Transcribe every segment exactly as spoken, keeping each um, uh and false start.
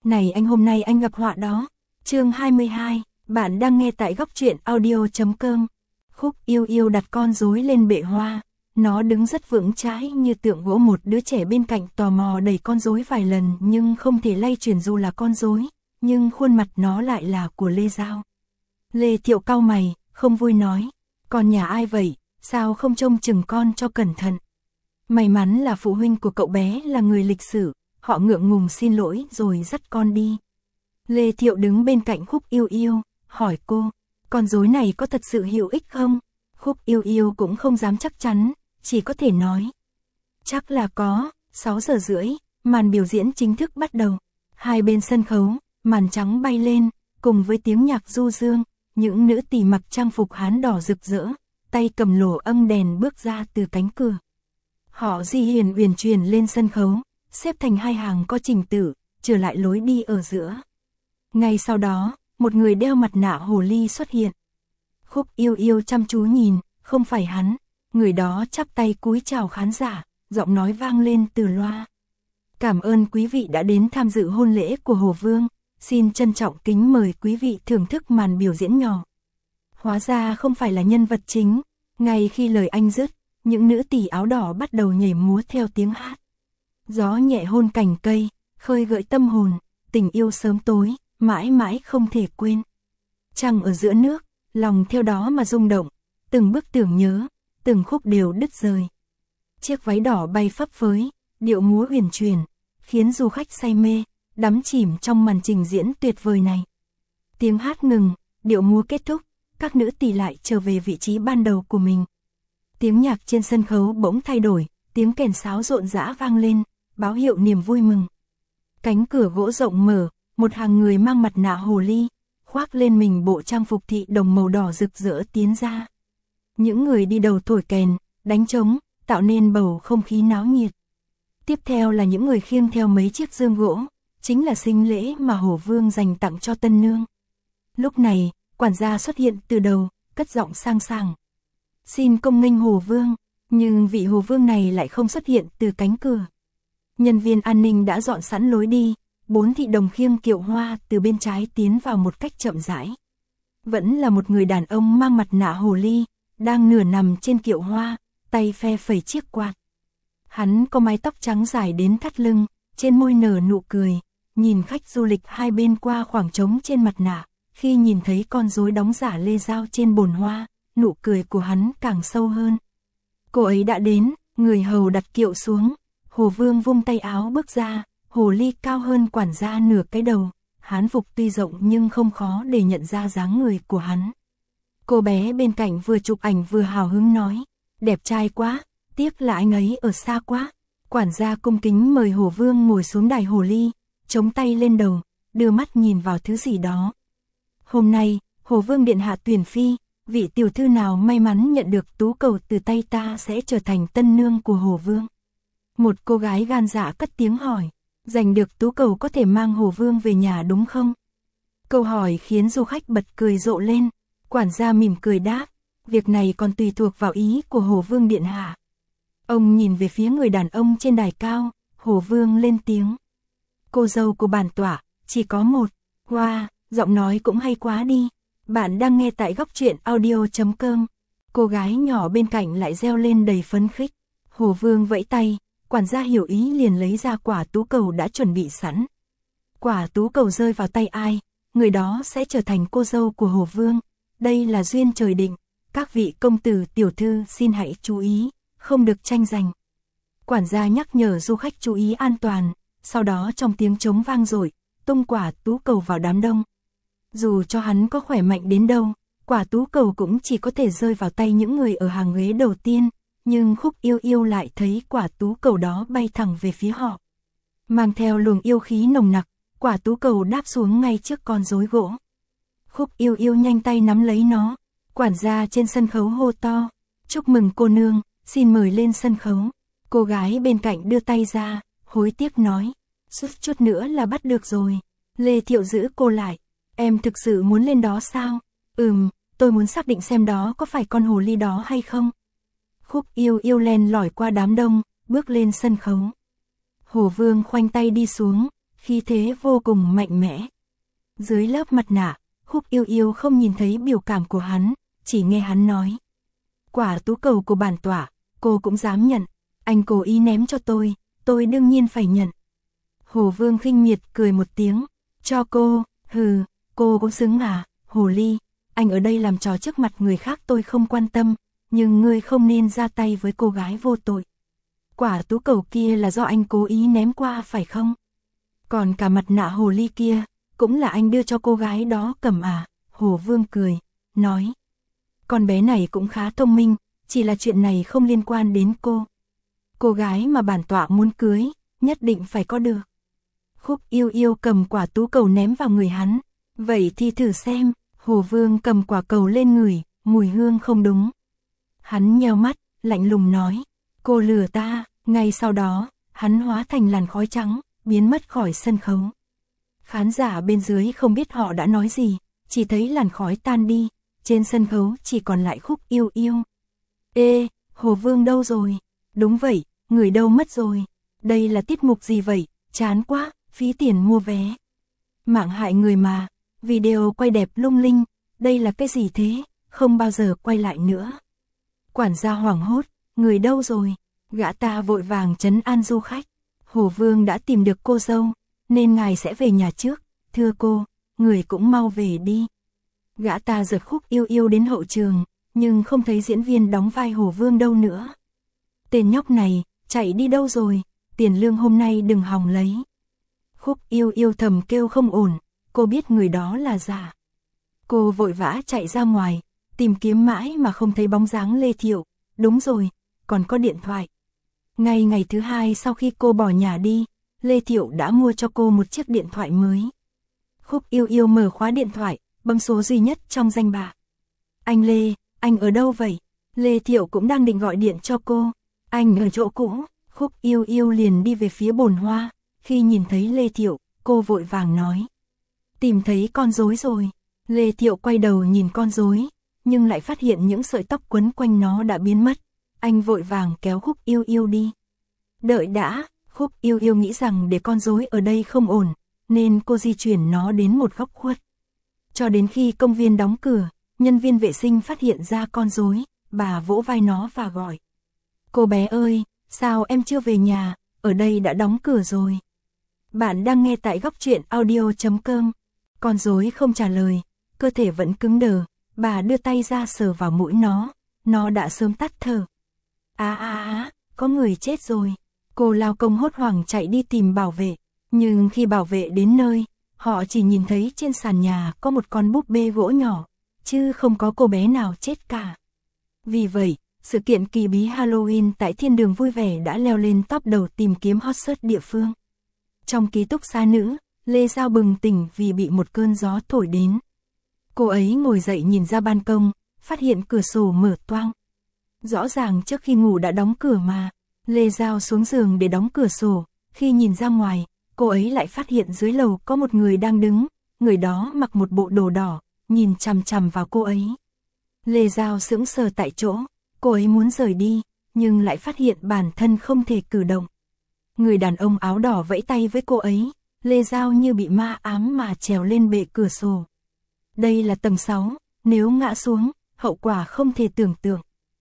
Này anh, hôm nay anh gặp họa đó. Chương hai mươi hai, bạn đang nghe tại góc truyện audio chấm com. Khúc Yêu Yêu đặt con rối lên bệ hoa, nó đứng rất vững chãi như tượng gỗ. Một đứa trẻ bên cạnh tò mò đẩy con rối vài lần nhưng không thể lay chuyển dù là con rối, nhưng khuôn mặt nó lại là của Lê Giao. Lê Thiệu cau mày, không vui nói, con nhà ai vậy, sao không trông chừng con cho cẩn thận. May mắn là phụ huynh của cậu bé là người lịch sự, họ ngượng ngùng xin lỗi rồi dắt con đi. Lê Thiệu đứng bên cạnh Khúc Yêu Yêu, hỏi cô, con rối này có thật sự hữu ích không? Khúc Yêu Yêu cũng không dám chắc chắn, chỉ có thể nói, chắc là có. Sáu giờ rưỡi, màn biểu diễn chính thức bắt đầu. Hai bên sân khấu, màn trắng bay lên, cùng với tiếng nhạc du dương, những nữ tỳ mặc trang phục Hán đỏ rực rỡ, tay cầm lổ âng đèn bước ra từ cánh cửa. Họ di hiền uyển chuyển lên sân khấu, xếp thành hai hàng có trình tự, trở lại lối đi ở giữa. Ngay sau đó, một người đeo mặt nạ hồ ly xuất hiện. Khúc Yêu Yêu chăm chú nhìn, không phải hắn, người đó chắp tay cúi chào khán giả, giọng nói vang lên từ loa. Cảm ơn quý vị đã đến tham dự hôn lễ của Hồ Vương, xin trân trọng kính mời quý vị thưởng thức màn biểu diễn nhỏ. Hóa ra không phải là nhân vật chính, ngay khi lời anh dứt, những nữ tỳ áo đỏ bắt đầu nhảy múa theo tiếng hát. Gió nhẹ hôn cành cây, khơi gợi tâm hồn, tình yêu sớm tối, mãi mãi không thể quên. Trăng ở giữa nước, lòng theo đó mà rung động, từng bức tưởng nhớ, từng khúc đều đứt rời. Chiếc váy đỏ bay phấp phới, điệu múa huyền chuyển, khiến du khách say mê, đắm chìm trong màn trình diễn tuyệt vời này. Tiếng hát ngừng, điệu múa kết thúc, các nữ tỳ lại trở về vị trí ban đầu của mình. Tiếng nhạc trên sân khấu bỗng thay đổi, tiếng kèn sáo rộn rã vang lên, báo hiệu niềm vui mừng. Cánh cửa gỗ rộng mở, một hàng người mang mặt nạ hồ ly, khoác lên mình bộ trang phục thị đồng màu đỏ rực rỡ tiến ra. Những người đi đầu thổi kèn, đánh trống, tạo nên bầu không khí náo nhiệt. Tiếp theo là những người khiêng theo mấy chiếc dương gỗ, chính là sinh lễ mà Hồ Vương dành tặng cho tân nương. Lúc này, quản gia xuất hiện từ đầu, cất giọng sang sảng. Xin công nghênh Hồ Vương, nhưng vị Hồ Vương này lại không xuất hiện từ cánh cửa. Nhân viên an ninh đã dọn sẵn lối đi, bốn thị đồng khiêng kiệu hoa từ bên trái tiến vào một cách chậm rãi. Vẫn là một người đàn ông mang mặt nạ hồ ly, đang nửa nằm trên kiệu hoa, tay phe phẩy chiếc quạt. Hắn có mái tóc trắng dài đến thắt lưng, trên môi nở nụ cười, nhìn khách du lịch hai bên qua khoảng trống trên mặt nạ. Khi nhìn thấy con rối đóng giả Lê Giao trên bồn hoa, nụ cười của hắn càng sâu hơn. Cô ấy đã đến, người hầu đặt kiệu xuống, Hồ Vương vung tay áo bước ra, hồ ly cao hơn quản gia nửa cái đầu, hán phục tuy rộng nhưng không khó để nhận ra dáng người của hắn. Cô bé bên cạnh vừa chụp ảnh vừa hào hứng nói, đẹp trai quá, tiếc là anh ấy ở xa quá. Quản gia cung kính mời Hồ Vương ngồi xuống đài hồ ly, chống tay lên đầu, đưa mắt nhìn vào thứ gì đó. Hôm nay, Hồ Vương điện hạ tuyển phi, vị tiểu thư nào may mắn nhận được tú cầu từ tay ta sẽ trở thành tân nương của Hồ Vương. Một cô gái gan dạ cất tiếng hỏi, giành được tú cầu có thể mang Hồ Vương về nhà đúng không? Câu hỏi khiến du khách bật cười rộ lên, quản gia mỉm cười đáp, việc này còn tùy thuộc vào ý của Hồ Vương điện hạ. Ông nhìn về phía người đàn ông trên đài cao, Hồ Vương lên tiếng. Cô dâu của bản tỏa, chỉ có một. Wow, giọng nói cũng hay quá đi. Bạn đang nghe tại góc truyện audio chấm com. Cô gái nhỏ bên cạnh lại reo lên đầy phấn khích. Hồ Vương vẫy tay, quản gia hiểu ý liền lấy ra quả tú cầu đã chuẩn bị sẵn. Quả tú cầu rơi vào tay ai, người đó sẽ trở thành cô dâu của Hồ Vương. Đây là duyên trời định, các vị công tử tiểu thư xin hãy chú ý, không được tranh giành. Quản gia nhắc nhở du khách chú ý an toàn, sau đó trong tiếng trống vang dội, tung quả tú cầu vào đám đông. Dù cho hắn có khỏe mạnh đến đâu, quả tú cầu cũng chỉ có thể rơi vào tay những người ở hàng ghế đầu tiên, nhưng Khúc Yêu Yêu lại thấy quả tú cầu đó bay thẳng về phía họ. Mang theo luồng yêu khí nồng nặc, quả tú cầu đáp xuống ngay trước con rối gỗ. Khúc Yêu Yêu nhanh tay nắm lấy nó, quản gia trên sân khấu hô to, chúc mừng cô nương, xin mời lên sân khấu. Cô gái bên cạnh đưa tay ra, hối tiếc nói, chút chút nữa là bắt được rồi. Lê Thiệu giữ cô lại, em thực sự muốn lên đó sao? Ừm, tôi muốn xác định xem đó có phải con hồ ly đó hay không. Khúc Yêu Yêu len lỏi qua đám đông, bước lên sân khấu. Hồ Vương khoanh tay đi xuống, khí thế vô cùng mạnh mẽ. Dưới lớp mặt nạ, Khúc Yêu Yêu không nhìn thấy biểu cảm của hắn, chỉ nghe hắn nói. Quả tú cầu của bản tọa, cô cũng dám nhận, anh cố ý ném cho tôi, tôi đương nhiên phải nhận. Hồ Vương khinh miệt cười một tiếng, cho cô, hừ, cô cũng xứng à, hồ ly, anh ở đây làm trò trước mặt người khác tôi không quan tâm, nhưng ngươi không nên ra tay với cô gái vô tội. Quả tú cầu kia là do anh cố ý ném qua phải không? Còn cả mặt nạ hồ ly kia, cũng là anh đưa cho cô gái đó cầm à? Hồ Vương cười, nói. Con bé này cũng khá thông minh, chỉ là chuyện này không liên quan đến cô. Cô gái mà bản tọa muốn cưới, nhất định phải có được. Khúc Yêu Yêu cầm quả tú cầu ném vào người hắn. Vậy thì thử xem, Hồ Vương cầm quả cầu lên ngửi, mùi hương không đúng. Hắn nheo mắt, lạnh lùng nói, cô lừa ta, ngay sau đó, hắn hóa thành làn khói trắng, biến mất khỏi sân khấu. Khán giả bên dưới không biết họ đã nói gì, chỉ thấy làn khói tan đi, trên sân khấu chỉ còn lại Khúc Yêu Yêu. Ê, Hồ Vương đâu rồi? Đúng vậy, người đâu mất rồi? Đây là tiết mục gì vậy? Chán quá, phí tiền mua vé. Mạng hại người mà, video quay đẹp lung linh, đây là cái gì thế? Không bao giờ quay lại nữa. Quản gia hoảng hốt, người đâu rồi? Gã ta vội vàng trấn an du khách. Hồ Vương đã tìm được cô dâu, nên ngài sẽ về nhà trước. Thưa cô, người cũng mau về đi. Gã ta giật Khúc Yêu Yêu đến hậu trường, nhưng không thấy diễn viên đóng vai Hồ Vương đâu nữa. Tên nhóc này, chạy đi đâu rồi? Tiền lương hôm nay đừng hòng lấy. Khúc Yêu Yêu thầm kêu không ổn, cô biết người đó là giả. Cô vội vã chạy ra ngoài, tìm kiếm mãi mà không thấy bóng dáng Lê Thiệu. Đúng rồi, còn có điện thoại. Ngay ngày thứ hai sau khi cô bỏ nhà đi, Lê Thiệu đã mua cho cô một chiếc điện thoại mới. Khúc Yêu Yêu mở khóa điện thoại, bấm số duy nhất trong danh bạ. Anh Lê, anh ở đâu vậy? Lê Thiệu cũng đang định gọi điện cho cô. Anh ở chỗ cũ. Khúc Yêu Yêu liền đi về phía bồn hoa. Khi nhìn thấy Lê Thiệu, cô vội vàng nói. Tìm thấy con rối rồi. Lê Thiệu quay đầu nhìn con rối, nhưng lại phát hiện những sợi tóc quấn quanh nó đã biến mất. Anh vội vàng kéo Khúc Yêu Yêu đi. Đợi đã, Khúc Yêu Yêu nghĩ rằng để con rối ở đây không ổn, nên cô di chuyển nó đến một góc khuất. Cho đến khi công viên đóng cửa, nhân viên vệ sinh phát hiện ra con rối, bà vỗ vai nó và gọi. Cô bé ơi, sao em chưa về nhà, ở đây đã đóng cửa rồi. Bạn đang nghe tại góc truyện audio chấm com. Con rối không trả lời, cơ thể vẫn cứng đờ, bà đưa tay ra sờ vào mũi nó, nó đã sớm tắt thở. Á á á, có người chết rồi. Cô lao công hốt hoảng chạy đi tìm bảo vệ, nhưng khi bảo vệ đến nơi, họ chỉ nhìn thấy trên sàn nhà có một con búp bê gỗ nhỏ, chứ không có cô bé nào chết cả. Vì vậy, sự kiện kỳ bí Halloween tại Thiên Đường Vui Vẻ đã leo lên top đầu tìm kiếm hot search địa phương. Trong ký túc xá nữ, Lê Giao bừng tỉnh vì bị một cơn gió thổi đến. Cô ấy ngồi dậy nhìn ra ban công, phát hiện cửa sổ mở toang. Rõ ràng trước khi ngủ đã đóng cửa mà. Lê Giao xuống giường để đóng cửa sổ, khi nhìn ra ngoài, cô ấy lại phát hiện dưới lầu có một người đang đứng, người đó mặc một bộ đồ đỏ, nhìn chằm chằm vào cô ấy. Lê Giao sững sờ tại chỗ, cô ấy muốn rời đi, nhưng lại phát hiện bản thân không thể cử động. Người đàn ông áo đỏ vẫy tay với cô ấy, Lê Giao như bị ma ám mà trèo lên bệ cửa sổ. Đây là tầng sáu, nếu ngã xuống, hậu quả không thể tưởng tượng.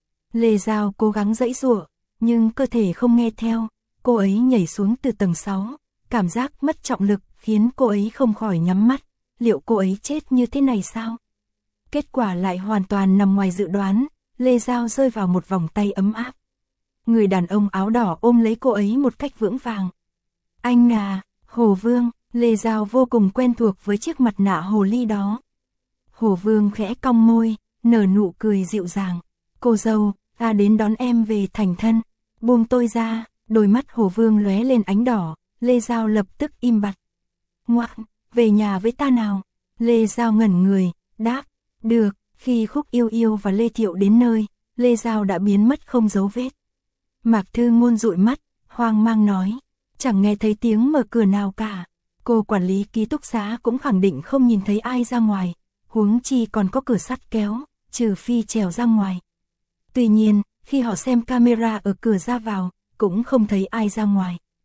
Lê Giao cố gắng giãy giụa, nhưng cơ thể không nghe theo, cô ấy nhảy xuống từ tầng sáu, cảm giác mất trọng lực khiến cô ấy không khỏi nhắm mắt, liệu cô ấy chết như thế này sao? Kết quả lại hoàn toàn nằm ngoài dự đoán, Lê Giao rơi vào một vòng tay ấm áp. Người đàn ông áo đỏ ôm lấy cô ấy một cách vững vàng. Anh à, Hồ Vương, Lê Giao vô cùng quen thuộc với chiếc mặt nạ hồ ly đó. Hồ Vương khẽ cong môi, nở nụ cười dịu dàng. Cô dâu, ta đến đón em về thành thân. Buông tôi ra, đôi mắt Hồ Vương lóe lên ánh đỏ, Lê Giao lập tức im bặt. Ngoặc, về nhà với ta nào. Lê Giao ngẩn người, đáp, được. Khi Khúc Yêu Yêu và Lê Thiệu đến nơi, Lê Giao đã biến mất không dấu vết. Mạc Thư Ngôn dụi mắt, hoang mang nói, chẳng nghe thấy tiếng mở cửa nào cả. Cô quản lý ký túc xá cũng khẳng định không nhìn thấy ai ra ngoài, huống chi còn có cửa sắt kéo, trừ phi trèo ra ngoài. Tuy nhiên, khi họ xem camera ở cửa ra vào, cũng không thấy ai ra ngoài.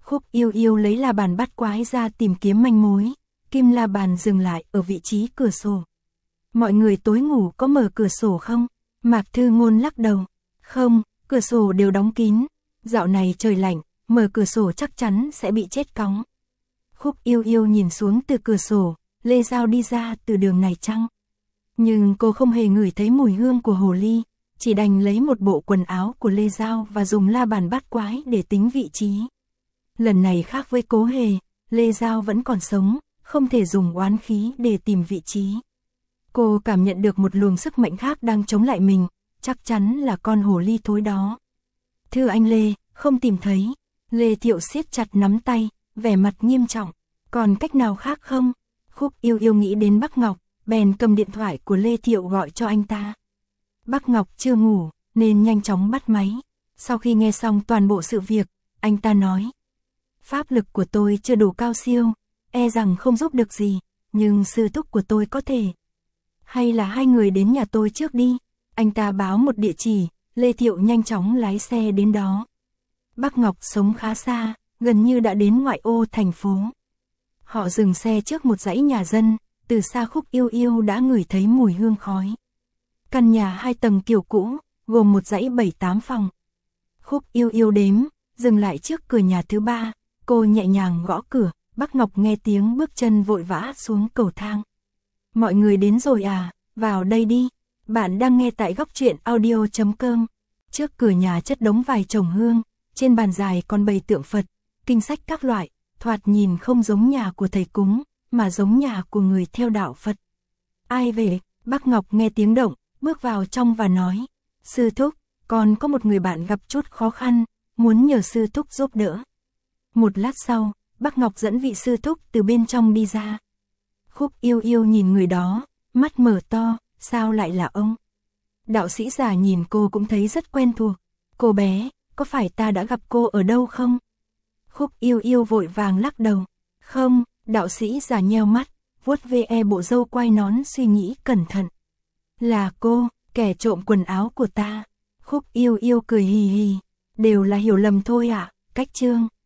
Khúc Yêu Yêu lấy la bàn bắt quái ra tìm kiếm manh mối, kim la bàn dừng lại ở vị trí cửa sổ. Mọi người tối ngủ có mở cửa sổ không? Mạc Thư Ngôn lắc đầu. Không, cửa sổ đều đóng kín. Dạo này trời lạnh, mở cửa sổ chắc chắn sẽ bị chết cóng. Khúc Yêu Yêu nhìn xuống từ cửa sổ, Lê Giao đi ra từ đường này chăng? Nhưng cô không hề ngửi thấy mùi hương của hồ ly, chỉ đành lấy một bộ quần áo của Lê Giao và dùng la bàn bắt quái để tính vị trí. Lần này khác với Cố Hề, Lê Giao vẫn còn sống, không thể dùng oán khí để tìm vị trí. Cô cảm nhận được một luồng sức mạnh khác đang chống lại mình, chắc chắn là con hồ ly thối đó. Thưa anh Lê, không tìm thấy. Lê Thiệu siết chặt nắm tay, vẻ mặt nghiêm trọng. Còn cách nào khác không? Khúc Yêu Yêu nghĩ đến Bắc Ngọc, bèn cầm điện thoại của Lê Thiệu gọi cho anh ta. Bắc Ngọc chưa ngủ, nên nhanh chóng bắt máy. Sau khi nghe xong toàn bộ sự việc, anh ta nói. Pháp lực của tôi chưa đủ cao siêu, e rằng không giúp được gì, nhưng sư thúc của tôi có thể. Hay là hai người đến nhà tôi trước đi. Anh ta báo một địa chỉ, Lê Thiệu nhanh chóng lái xe đến đó. Bắc Ngọc sống khá xa, gần như đã đến ngoại ô thành phố. Họ dừng xe trước một dãy nhà dân, từ xa Khúc Yêu Yêu đã ngửi thấy mùi hương khói. Căn nhà hai tầng kiểu cũ, gồm một dãy bảy tám phòng. Khúc Yêu Yêu đếm, dừng lại trước cửa nhà thứ ba, cô nhẹ nhàng gõ cửa, Bắc Ngọc nghe tiếng bước chân vội vã xuống cầu thang. Mọi người đến rồi à, vào đây đi. Bạn đang nghe tại góc truyện audio chấm com. Trước cửa nhà chất đống vài chồng hương, trên bàn dài còn bày tượng Phật, kinh sách các loại, thoạt nhìn không giống nhà của thầy cúng, mà giống nhà của người theo đạo Phật. Ai về? Bắc Ngọc nghe tiếng động, bước vào trong và nói, sư thúc, con có một người bạn gặp chút khó khăn, muốn nhờ sư thúc giúp đỡ. Một lát sau, Bắc Ngọc dẫn vị sư thúc từ bên trong đi ra. Khúc Yêu Yêu nhìn người đó, mắt mở to, sao lại là ông? Đạo sĩ già nhìn cô cũng thấy rất quen thuộc. Cô bé, có phải ta đã gặp cô ở đâu không? Khúc Yêu Yêu vội vàng lắc đầu. Không, đạo sĩ già nheo mắt, vuốt ve bộ râu quai nón suy nghĩ cẩn thận. Là cô, kẻ trộm quần áo của ta. Khúc Yêu Yêu cười hì hì. Đều là hiểu lầm thôi ạ, à, cách chương.